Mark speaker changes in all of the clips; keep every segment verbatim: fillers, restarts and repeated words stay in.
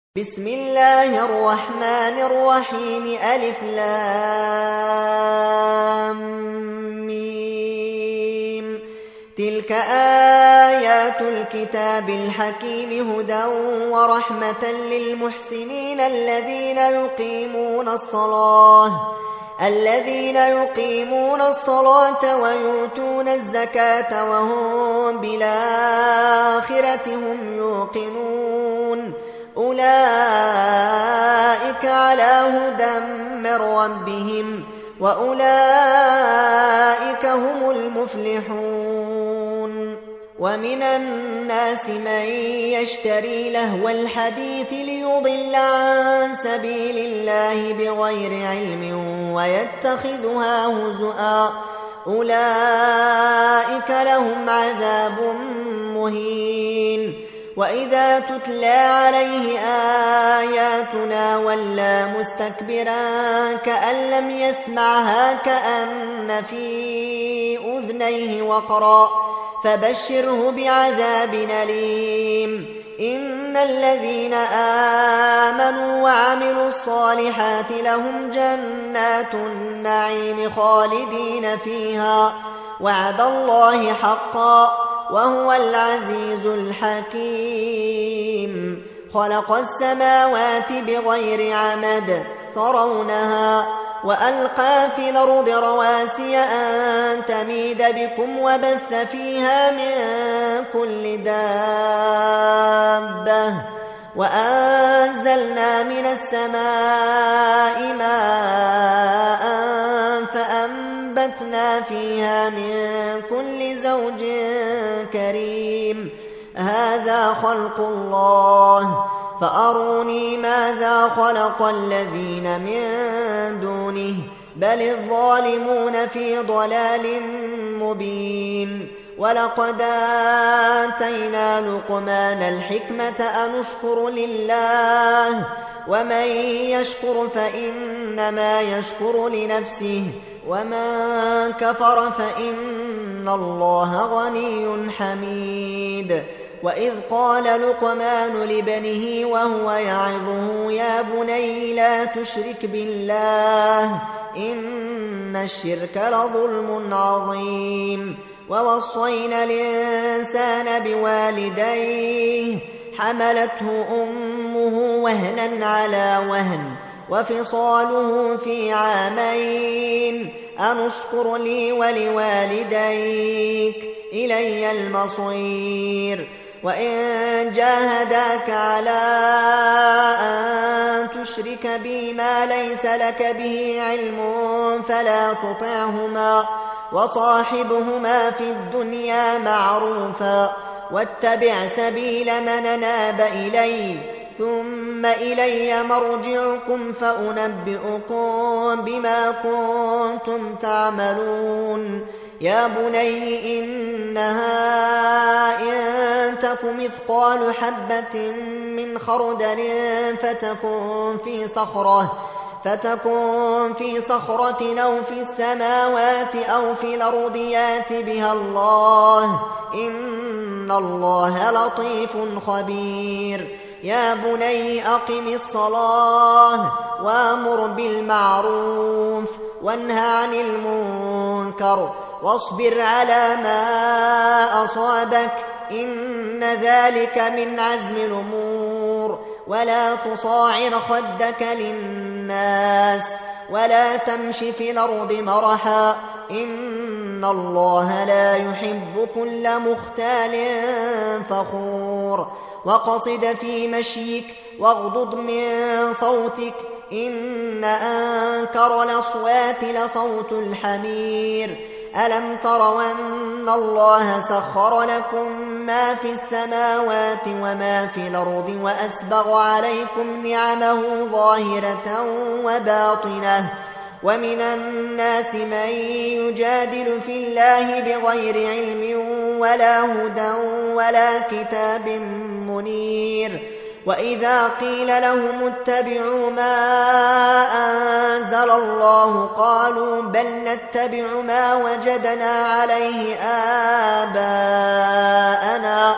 Speaker 1: بسم الله الرحمن الرحيم ألف لام ميم. تلك آيات الكتاب الحكيم هدى ورحمة للمحسنين الذين يقيمون الصلاة الذين يقيمون الصلاة ويؤتون الزكاة وهم بالآخرة هم يوقنون. أولئك على هدى من ربهم وأولئك هم المفلحون. ومن الناس من يشتري لهو الحديث ليضل عن سبيل الله بغير علم ويتخذها هزؤا أولئك لهم عذاب مهين. وإذا تتلى عليه آياتنا ولى مستكبرا كأن لم يسمعها كأن في أذنيه وقرا فبشره بعذاب أليم. إن الذين آمنوا وعملوا الصالحات لهم جنات النعيم خالدين فيها وعد الله حقا وهو العزيز الحكيم. خلق السماوات بغير عمد ترونها وألقى في الأرض رواسي أن تميد بكم وبث فيها من كل دابة وأنزلنا من السماء ماء فأنبتنا فيها من كل زوج كريم. هذا خلق الله فأروني ماذا خلق الذين من دونه بل الظالمون في ضلال مبين. ولقد آتينا لقمان الحكمة أن اشكر لله ومن يشكر فإنما يشكر لنفسه ومن كفر فإن الله غني حميد. وإذ قال لقمان لابنه وهو يعظه يا بني لا تشرك بالله إن الشرك لظلم عظيم. ووصينا الإنسان بوالديه حملته أمه وهنا على وهن وفصاله في عامين أن اشكر لي ولوالديك إلي المصير. وإن جاهداك على أن تشرك بي ما ليس لك به علم فلا تطعهما وصاحبهما في الدنيا معروفا واتبع سبيل من أناب إلي ثم إلي مرجعكم فأنبئكم بما كنتم تعملون. يا بني إنها إن تك مثقال حبة من خردل فتكن في صخرة فتكن في صخرة أو في السماوات أو في الأرض يأت بها الله إن الله لطيف خبير. يا بني أقم الصلاة وأمر بالمعروف وانهى عن المنكر واصبر على ما أصابك إن ذلك من عزم الأمور. ولا تصاعر خدك للناس ولا تمش في الأرض مرحا إن الله لا يحب كل مختال فخور. وقصد في مشيك واغضض من صوتك إن أنكر الأصوات لصوت الحمير. ألم تروا أن الله سخر لكم ما في السماوات وما في الأرض وأسبغ عليكم نعمه ظاهرة وباطنة. ومن الناس من يجادل في الله بغير علم ولا هدى ولا كتاب منير. وإذا قيل لهم اتبعوا ما أنزل الله قالوا بل نتبع ما وجدنا عليه آباءنا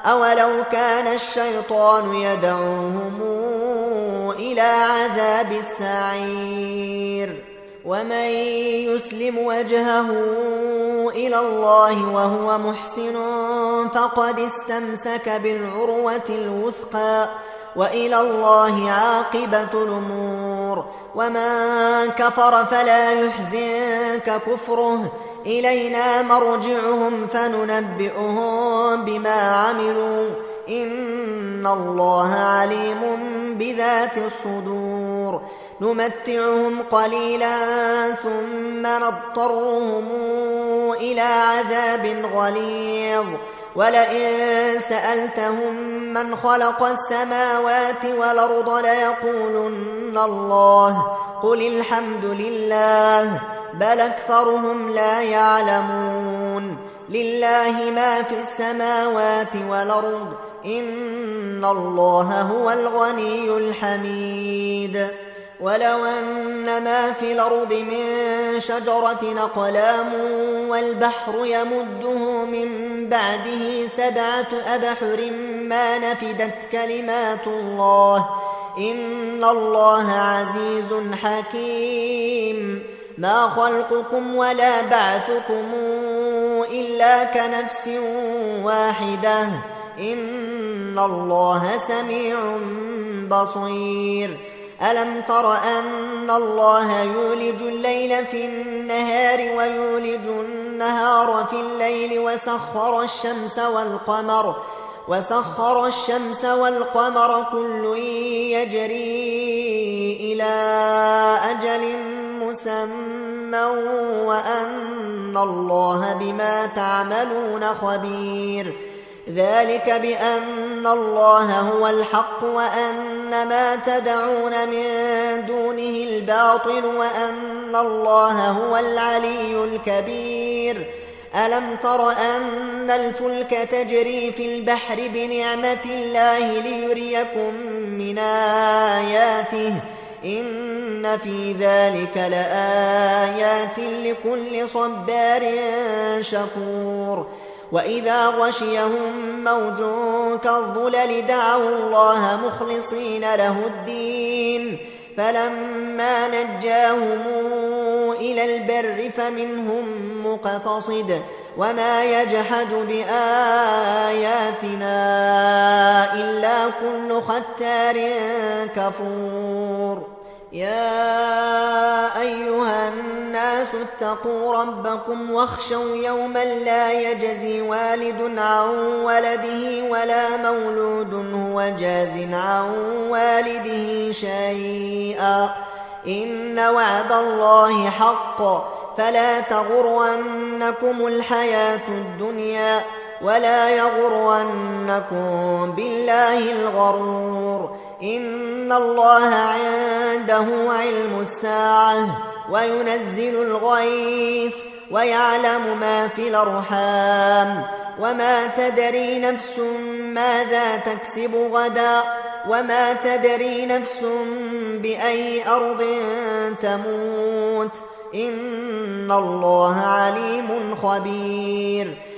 Speaker 1: أولو كان الشيطان يدعوهم إلى عذاب السعير ومن يسلم وجهه إلى الله وهو محسن فقد استمسك بالعروة الوثقى وإلى الله عاقبة الأمور ومن كفر فلا يحزنك كفره إلينا مرجعهم فننبئهم بما عملوا إن الله عليم بذات الصدور نمتعهم قليلا ثم نضطرهم إلى عذاب غليظ ولئن سألتهم من خلق السماوات والأرض ليقولن الله قل الحمد لله بل أكثرهم لا يعلمون لله ما في السماوات والأرض إن الله هو الغني الحميد ولو أن ما في الأرض من شجرة أقلام والبحر يمده من بعده سبعة أبحر ما نفدت كلمات الله إن الله عزيز حكيم ما خلقكم ولا بعثكم إلا كنفس واحدة إن الله سميع بصير ألم تر أن الله يولج الليل في النهار ويولج النهار في الليل وسخر الشمس والقمر وسخر الشمس والقمر كل يجري إلى أجل مسمى وأن الله بما تعملون خبير ذلك بأن الله هو الحق وأن ما تدعون من دونه الباطل وأن الله هو العلي الكبير ألم تر أن الفلك تجري في البحر بنعمة الله ليريكم من آياته إن في ذلك لآيات لكل صبار شكور وإذا غشيهم موج كالظلل دعوا الله مخلصين له الدين فلما نجاهم إلى البر فمنهم مقتصد وما يجحد بآياتنا إلا كل ختار كفور يا أيها الناس اتقوا ربكم واخشوا يوما لا يجزي والد عن ولده ولا مولود هو جاز عن والده شيئا إن وعد الله حق فلا تغرنكم الحياة الدنيا ولا يغرنكم بالله الغرور إن الله عنده علم الساعة وينزل الغيث ويعلم ما في الأرحام وما تدري نفس ماذا تكسب غدا وما تدري نفس بأي أرض تموت إن الله عليم خبير